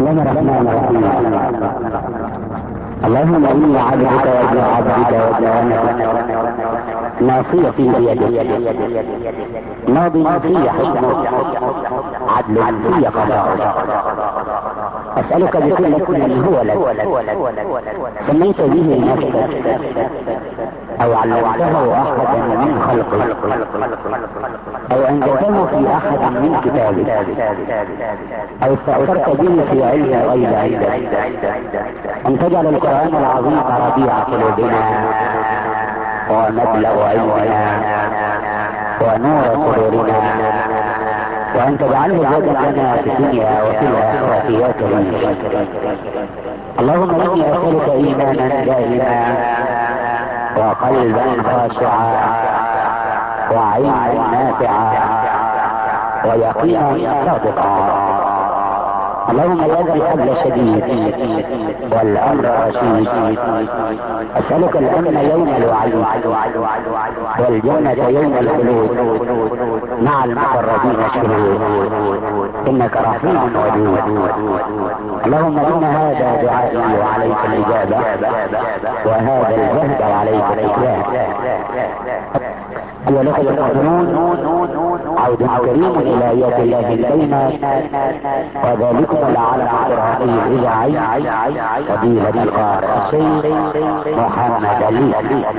الله الرحمن الرحيم. اللهم إني عبدك وابن عبدك وابن أمتك ناصيتي بيدك ماض في حكمك عدل في قضاءك. أسألك بكل اسم هو لك سميت به نفسك أو علمته أحدا من خلقك أو أنزلته في أحد من كتابك أو استأثرت به في علم الغيب عندك أن تجعل القرآن العظيم ربيع قلوبنا ومبلغ علمنا ونور صدورنا، وأن تجعله زادا لنا في الدنيا وفي الآخرة يا كريم. اللهم إني أسألك إيمانا دائما وقلبا خاشعا وعلما نافعا ويقينا صادقا. اللهم يا ذا الحبل الشديد والامر رشيد، اسالك الامن يوم الوعيد والجنه يوم الخلود مع المقربين الشهود، انك رحيم ودود. اللهم ان هذا دعائي وعليك الاجابه، وهذا الجهد وعليك الاكرام. أيها الأخوة المؤمنون، عود كريم إلى يد الله الكريمة، وذلكم العالم القرآني الإذاعي فضيلة القارئ الشيخ محمد علي.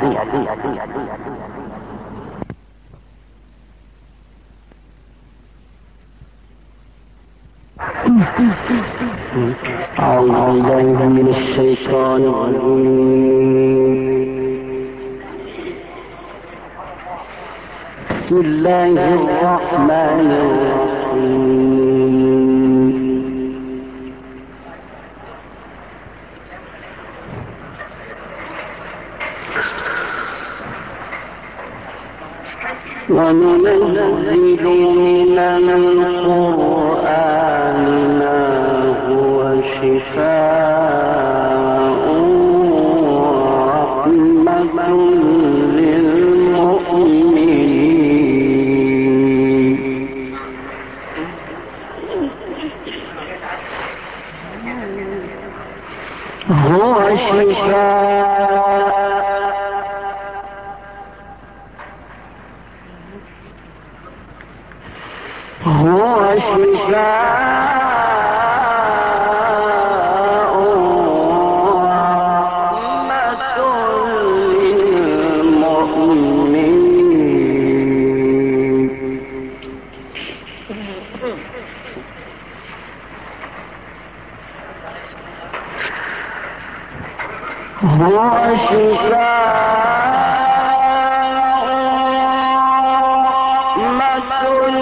أعوذ بالله من الشيطان الرجيم. بسم الله الرحمن الرحيم. وننزل من القرآن ما هو شفاء ورحمة هو شفاء ورحمة للمؤمنين. هو شفاء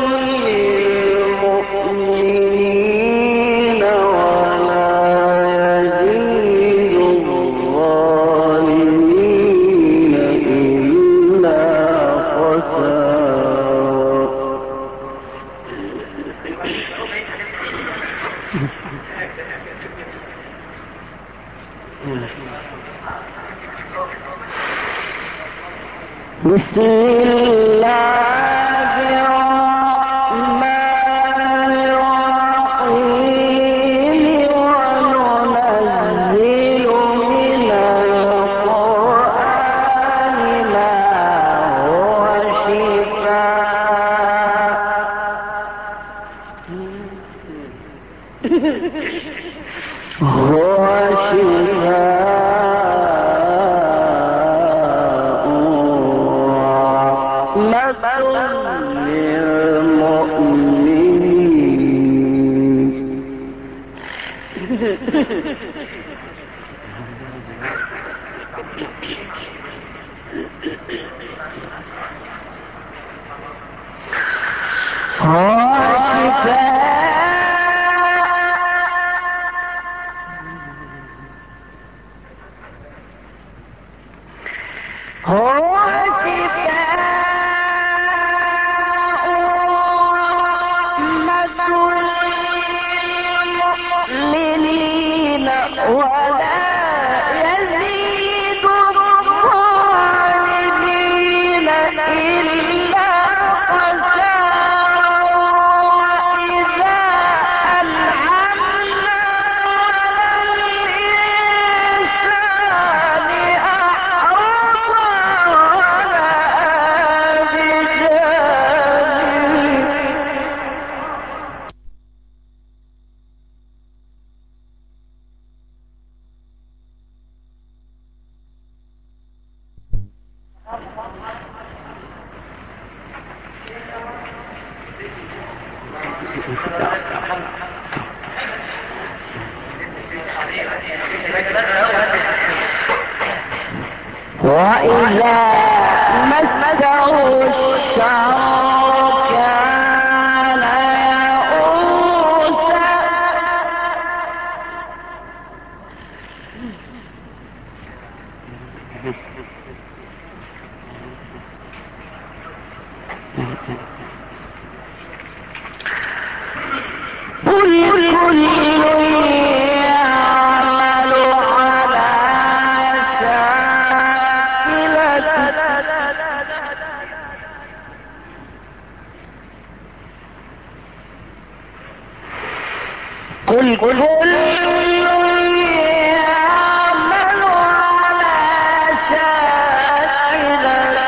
للمؤمنين ولا يزيد الظالمين إلا خسارا. بسم الله الرحمن الرحيم. وننزل من القرآن ما هو شفاء للمؤمنين وإذا مسه الشر كان يئوسا قل كل يعمل على شاكلته قل كل يعمل على شاكلته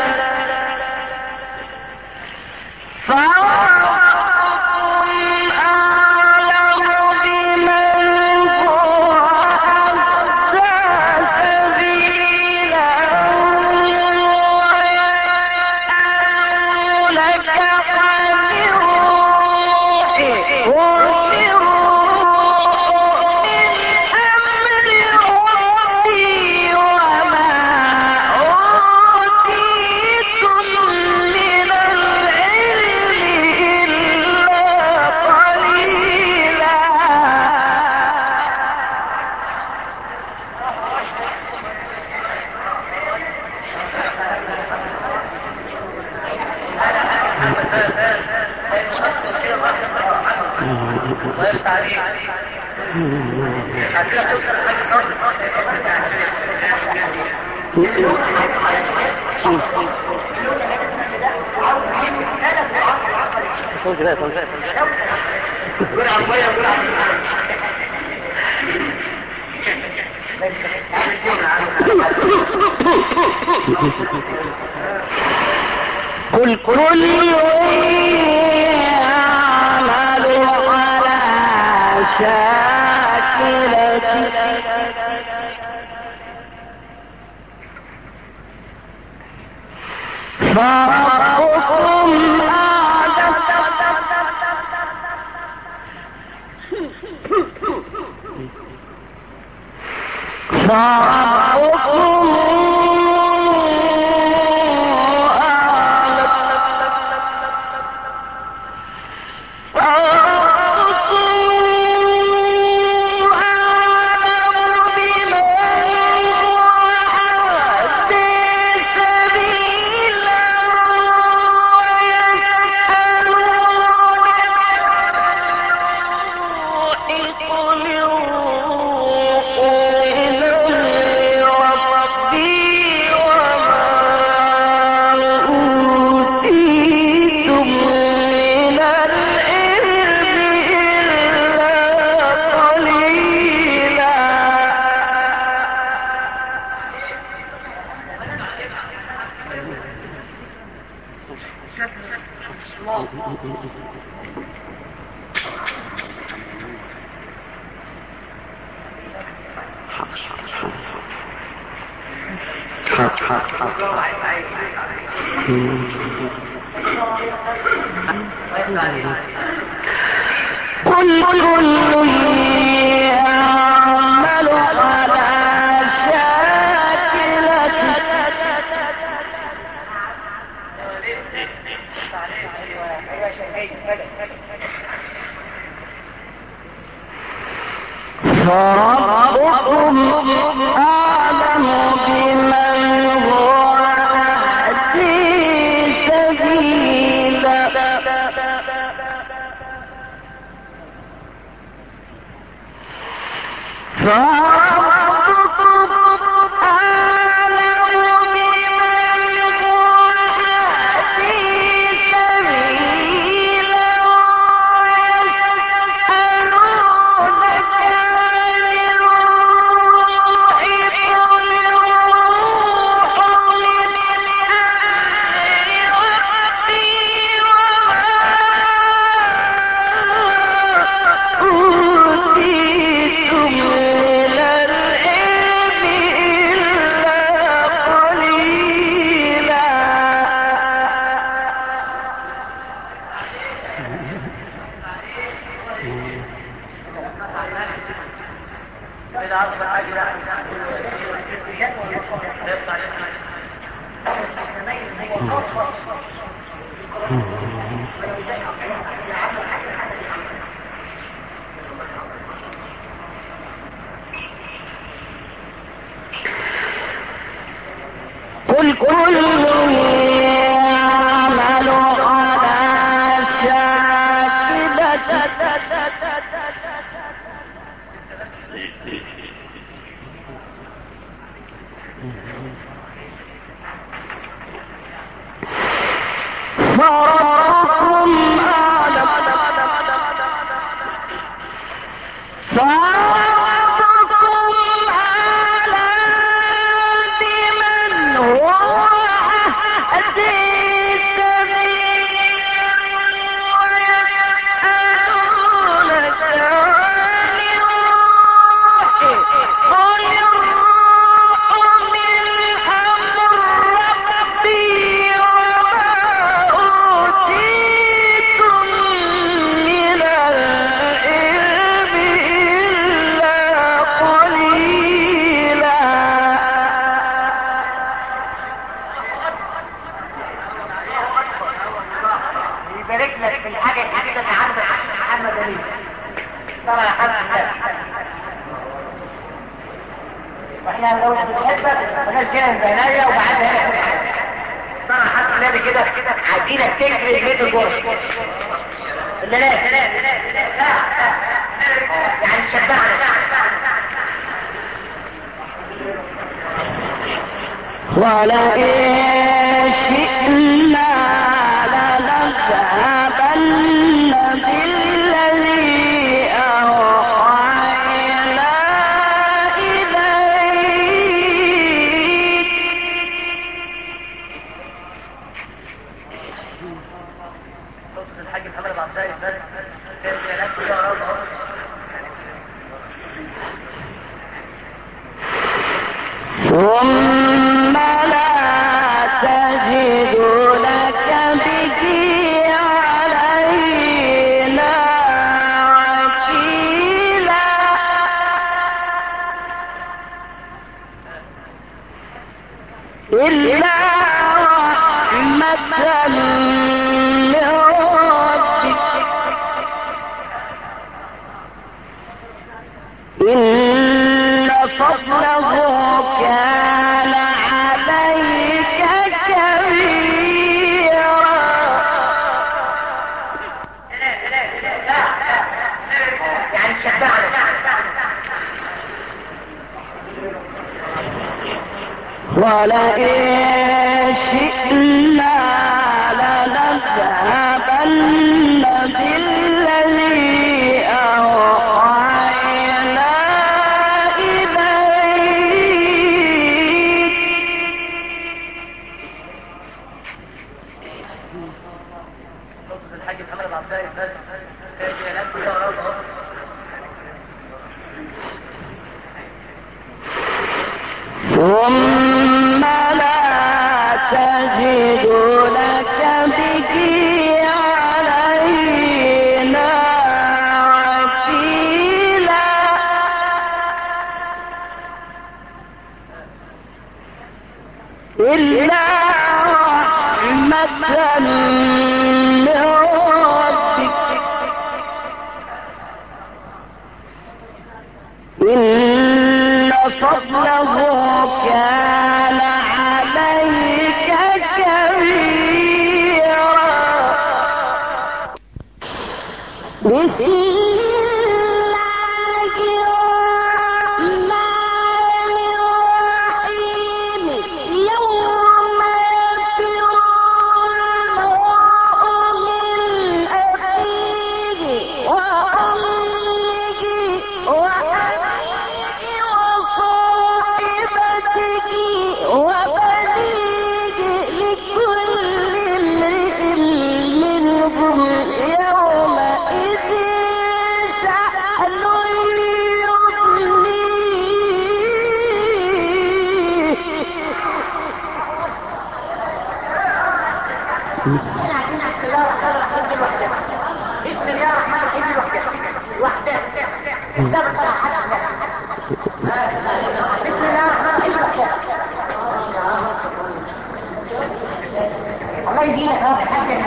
قل كل يعمل على شاكلته فربكم أعلم قل كل يعمل على شاكلته فربكم أعلم بمن هو أهدي سبيلا قل كل يعمل على شاكلته فربكم أعلم بمن هو واحنا لو بنحبك مالناش جنان بعناية وبعدها طبعا حتى النبي كده عايزينك تجري بيت الجرس اللي لا يعني شبعنا ولئن شئنا لنذهبن بالذي أوحينا إليك الحاج محمد العبدالي بس ثم لا تجد لك به علينا وكيلا إلا رحمة من ربك إن فضله كان عليك كبيرا يعني شبعنا ولئن شئنا لنذهبن بالذي أوحينا إليك الحاج محمد العبدالي بس ثم لا تجد لك به علينا وكيلا إلا رحمة من ربك إن فضله كان عليك كبيرا بسم الله الرحمن الرحيم يوم يفر المرء من أخيه وأمه وأبيه وصاحبته وبنيه لكل امرئ منهم يومئذ شأن بسم الله الرحمن الرحيم وحده بسم الله الرحمن الرحيم يجينا حاجة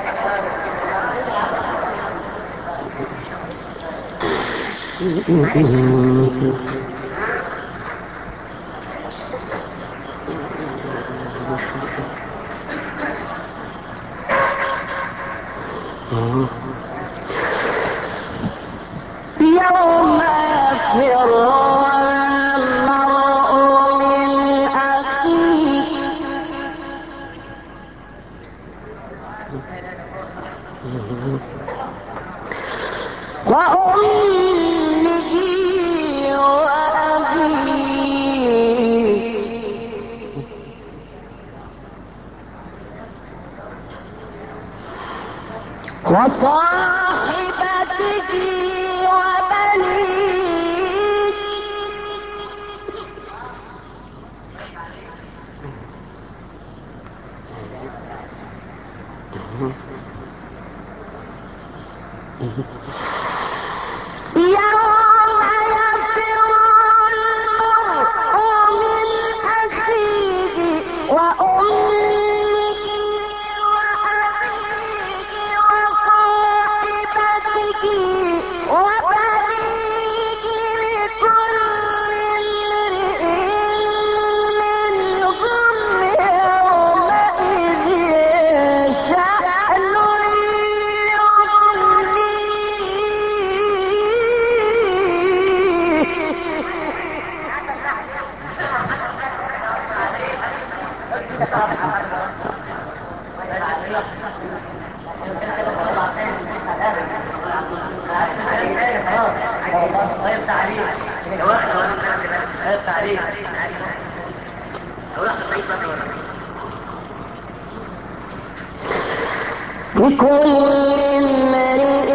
يوم يفر المرء من أخيه وأمه وأبيه وصاحبته وبنيه يوم يفر المرء من أخيه وأمه وأبيه وصاحبته وبنيه لكل امرئ منهم يومئذ شأن لكل امرئ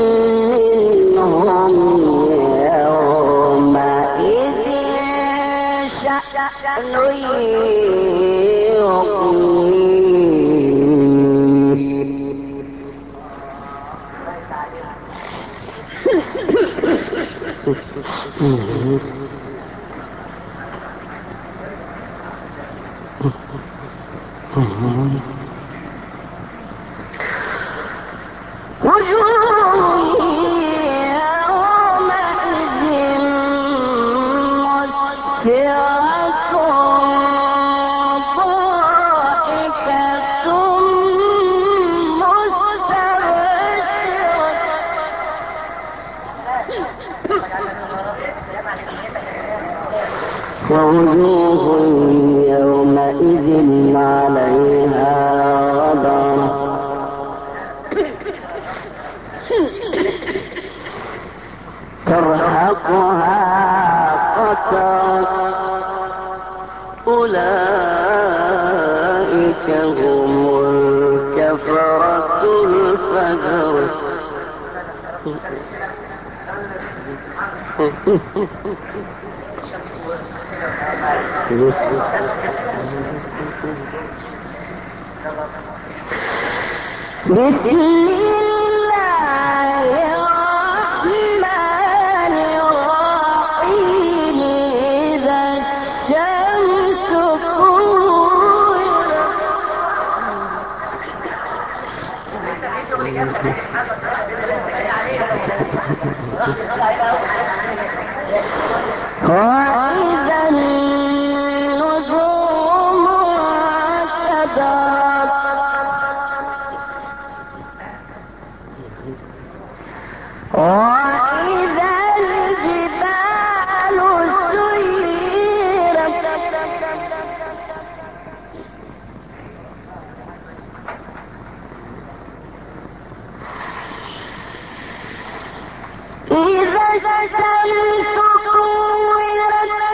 منهم يومئذ شأن ووجوه يومئذ عليها غبرة ترهقها قترة أولئك هم الكفرة الفجرة بسم الله الرحمن الرحيم إذا الشمس كورت وإذا النجوم انكدرت وإذا الجبال سيرت إذا الشمس كورت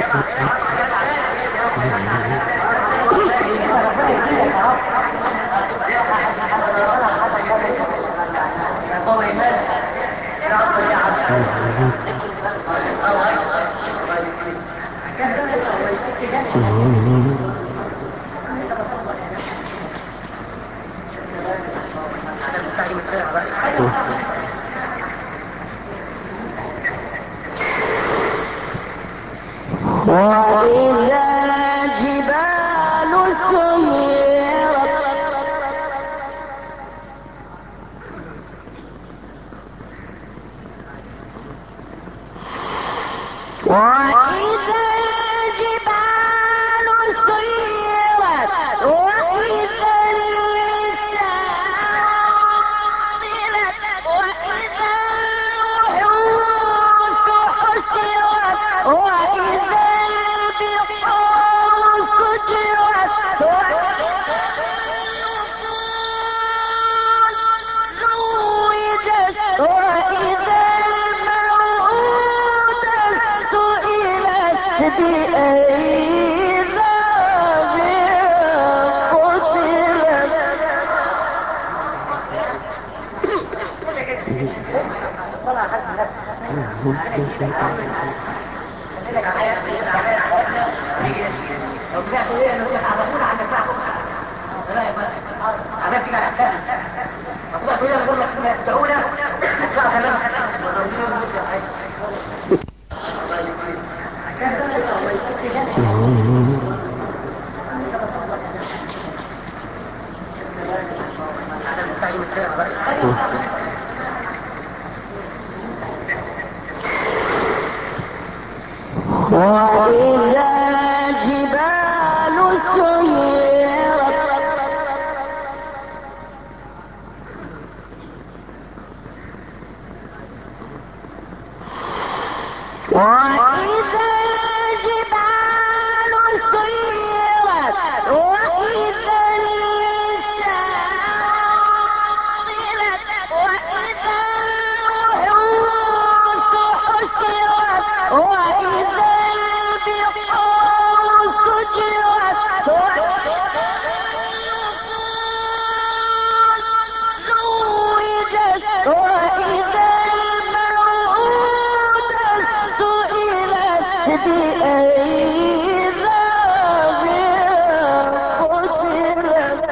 وإذا الجبال سيرت وإذا الجبال سيرت وإذا النساء وإذا الوحوش حشرت وإذا البحار سجرت زوجت وإذا الموءودة سئلت بأي ذنب قتلت وإذا الجبال سيرت وإذا الجبال سيرت وإذا النساء وإذا الوحوش حشرت وإذا البحار سجرت زوجت وإذا الموءودة سئلت بأي ذنب قتلت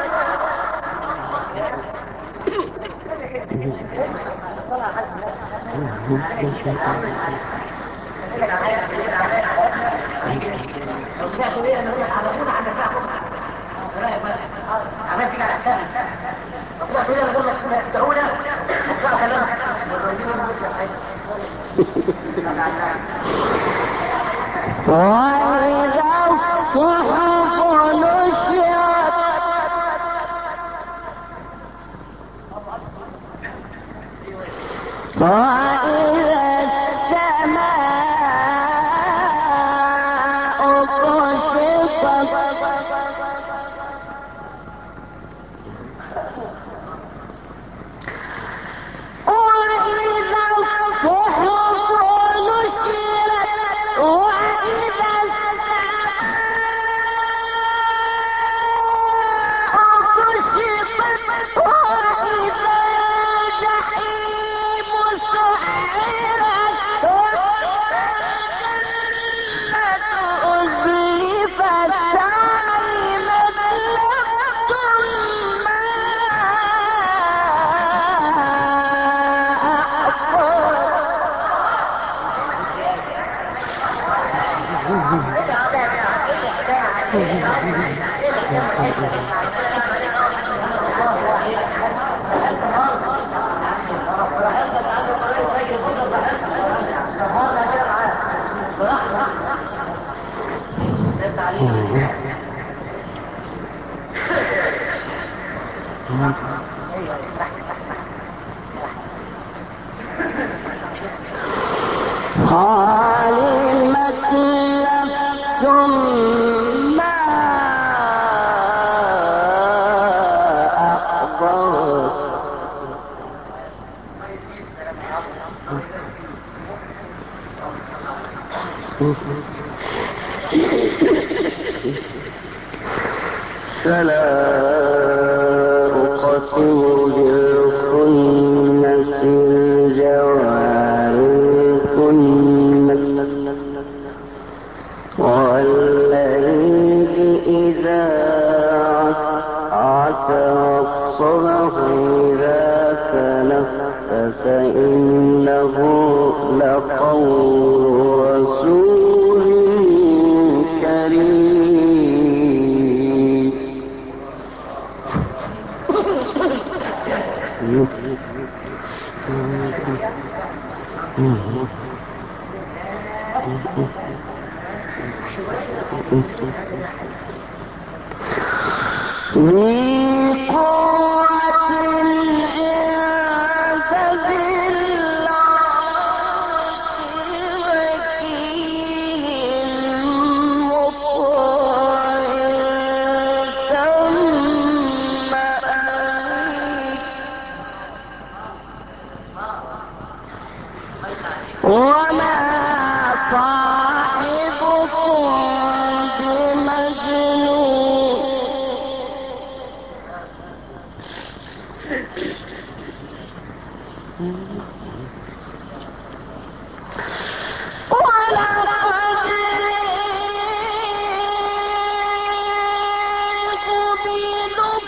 وإذا الصحف نشرت وإذا السماء كشطت وإذا الصحف نشرت وإذا السماء كشطت وإذا الجحيم سعرت وإذا الجنة أزلفت علمت نفس ما علمت نفس ما أحضرت فلا أقسم بالخنس الجوار الكنس والليل إذا عسى الصبح إذا تنفس إنه لقول رسول كريم. من قوة عند ذي العرش مكين مطاع ثم أمين وما صاحبكم بمجنون ولقد جئت بنبأ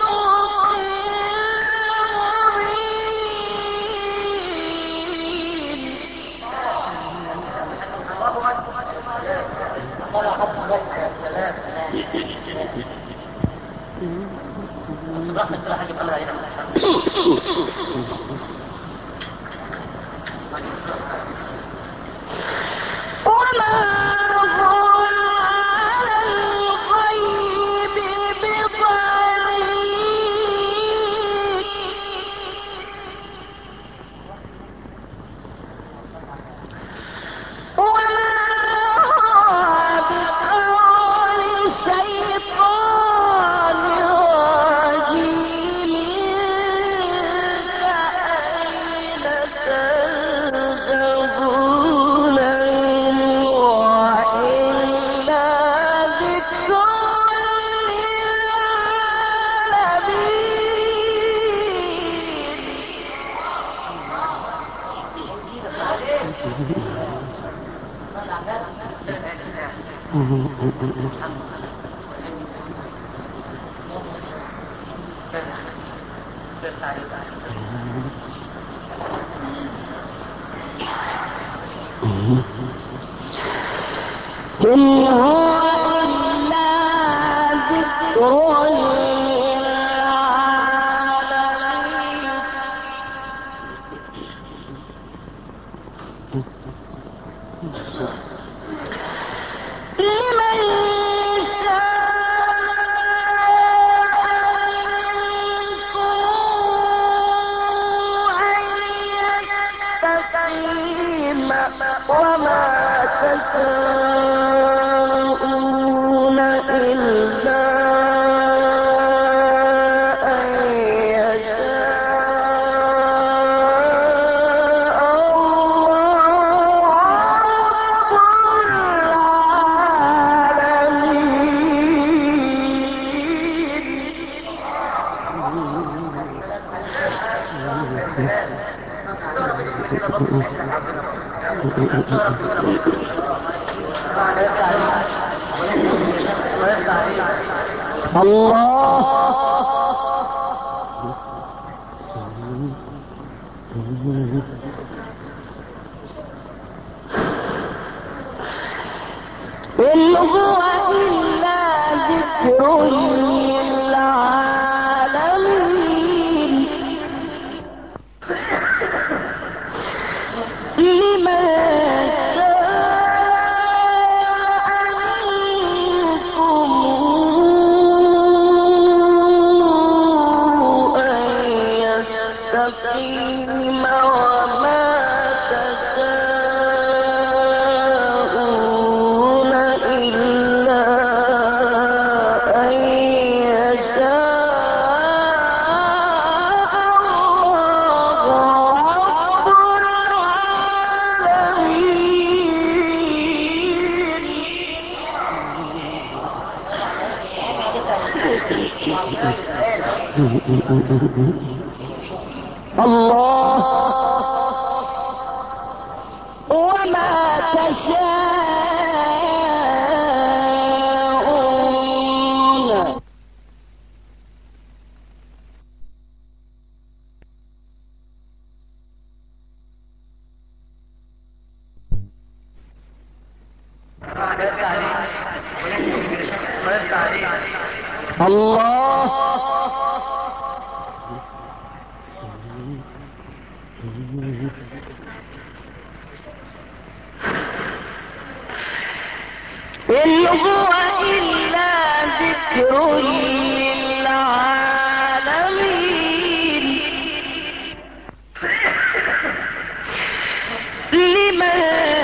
وما هو على الغيب بضنين وما هو بقول شيطان رجيم فأين تذهبون إن هو إلا ذكر إن هو إلا ذكر للعالمين لمن شاء منكم أن يستقيم وما تشاءون إلا أن يشاء الله رب إن هو إلا ذكر للعالمين لمن شاء منكم أن يستقيم وما تشاءون إلا أن الله وما تشاءون الله إن هو إلا ذكر للعالمين لمن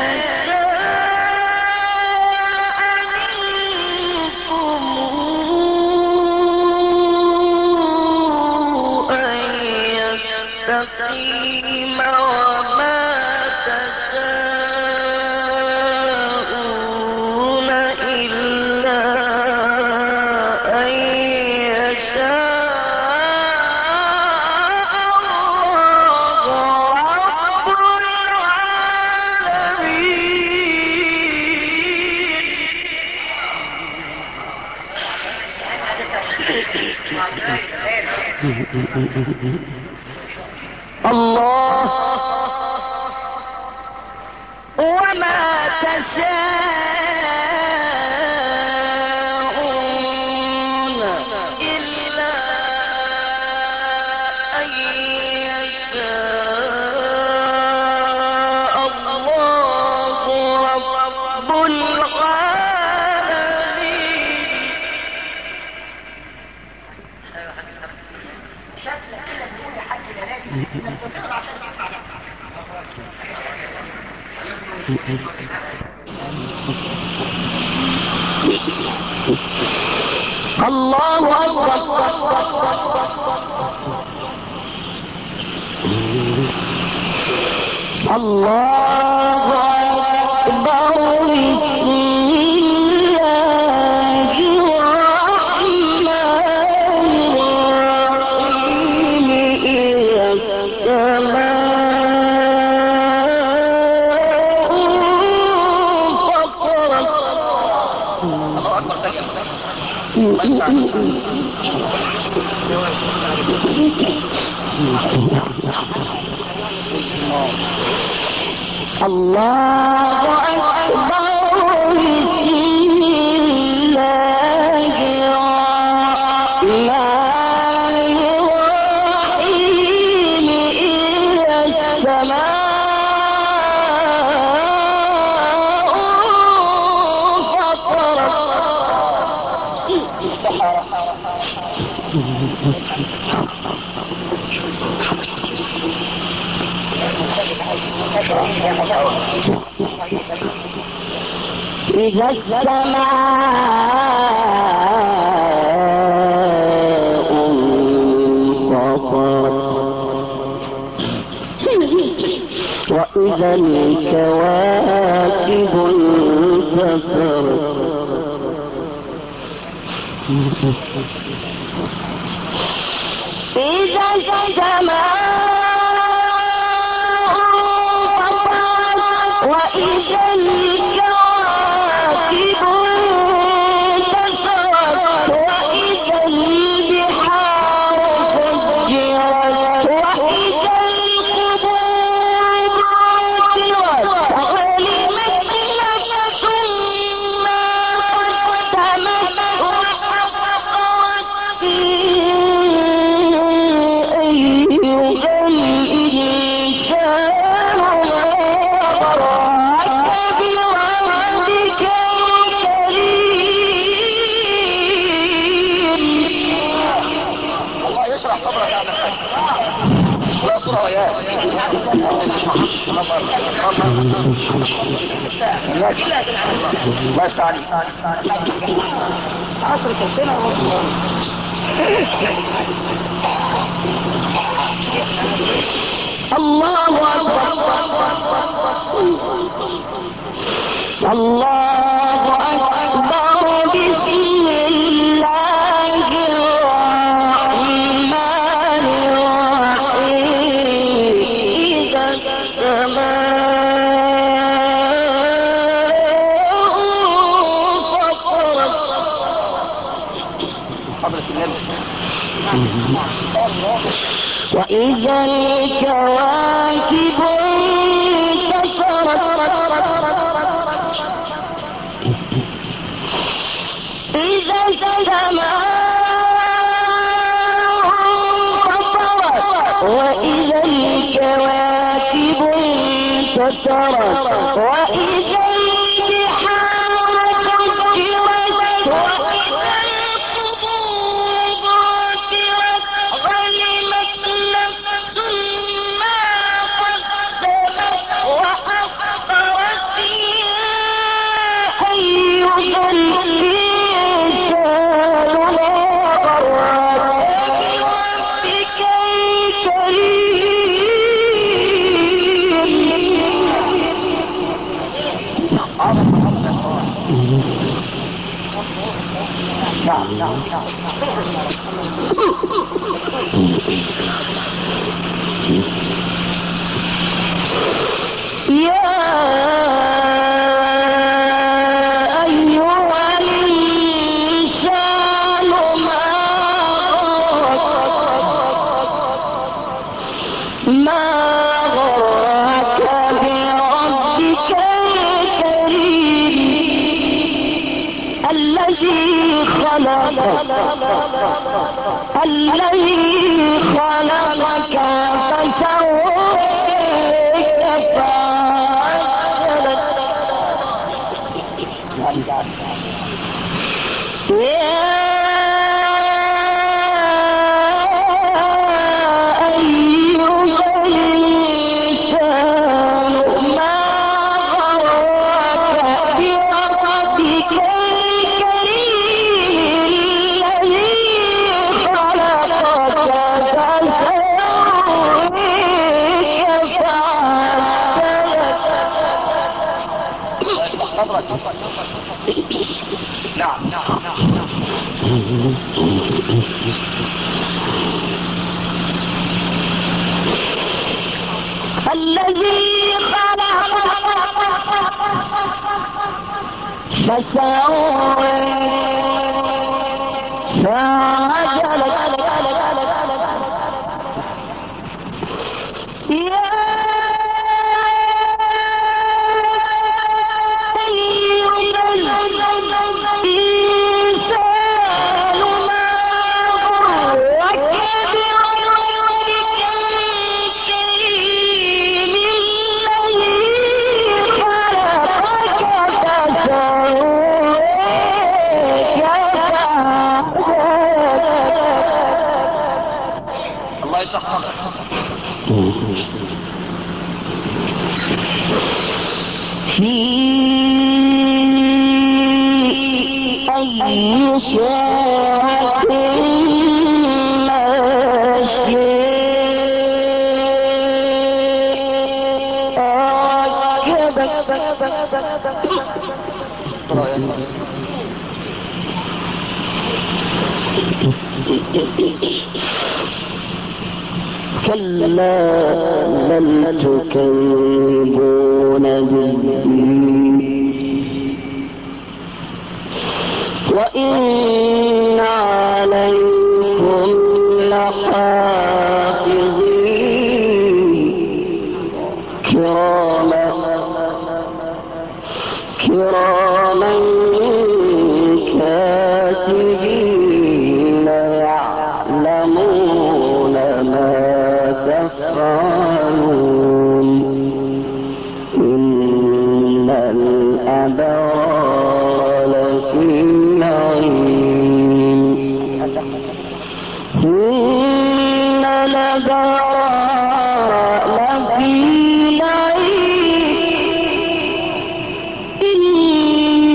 الله وما تشاءون إلا أن يشاء الله رب العالمين. شكلك كده بتقول يا حاج لنادي انك بتقرا عشان تسمع ده. الله أكبر. الله أكبر. الله أكبر. إذا السماء انفطرت وإذا الكواكب انتثرت إذا السماء انفطرت وإذا الكواكب انتثرت وإذا البحار فجرت وإذا القبور بعثرت وعلمت نفس ما قدمت وأخرت في أيها الإنسان ما غرك بربك الكريم. الله يشرح صدرك يا عم الحاج. لا صورة يا الله يستعاني عصرك السنة الله أكبر. الله أكبر. بسم الله الرحمن وإذا الكواكب انتثرت إذا السماء انفطرت وإذا الكواكب انتثرت وإذا البحار سجرت وإذا القبور بعثرت علمت نفس ما قدمت وأخبرت يا أيها الإنسان ما غرك بربك يا أيها الإنسان ما غرك بربك الكريم الذي خلقك فسويك فعدلك يا أيها الإنسان ما غرك بربك الكريم الذي خلقك فسويك فعدلك. نعم. الذي خلقك فسويك فعدلك يا أيها الإنسان ما غرك بربك الكريم الذي خلقك فسويك فعدلك. الله يسخر. في أي صورة ما شاء ركبك. كلا بل تكذبون بالدين وإن عليكم لحافظين كراما كاتبين يعلمون ما تفعلون إن الأبرار لفي نعيم إن الأبرار لفي نعيم إن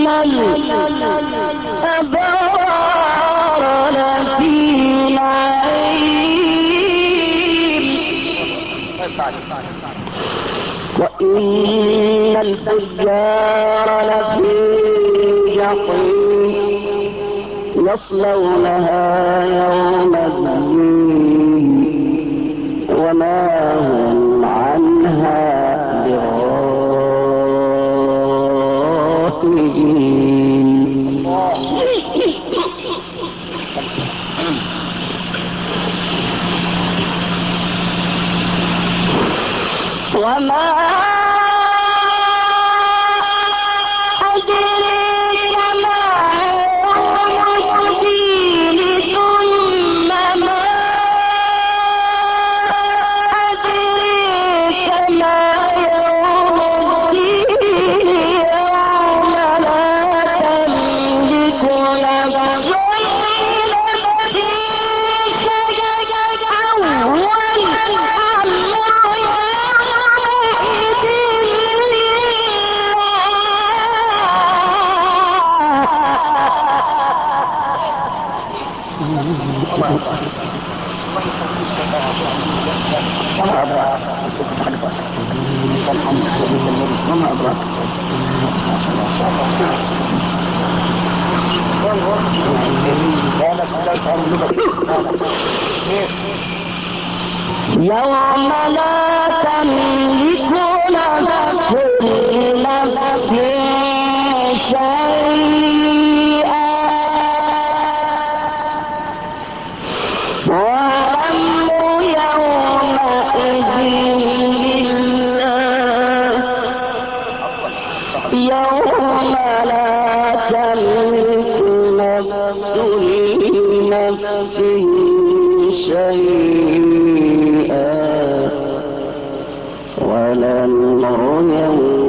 الأبرار لفي وإن الفجار لفي جحيم يصلونها يوم الدين وما هم عنها بغائبين. يوم لا تملك نفس لنفس شيئا والأمر يومئذ لله يوم لا تملك نفس لنفس شيئا والأمر يومئذ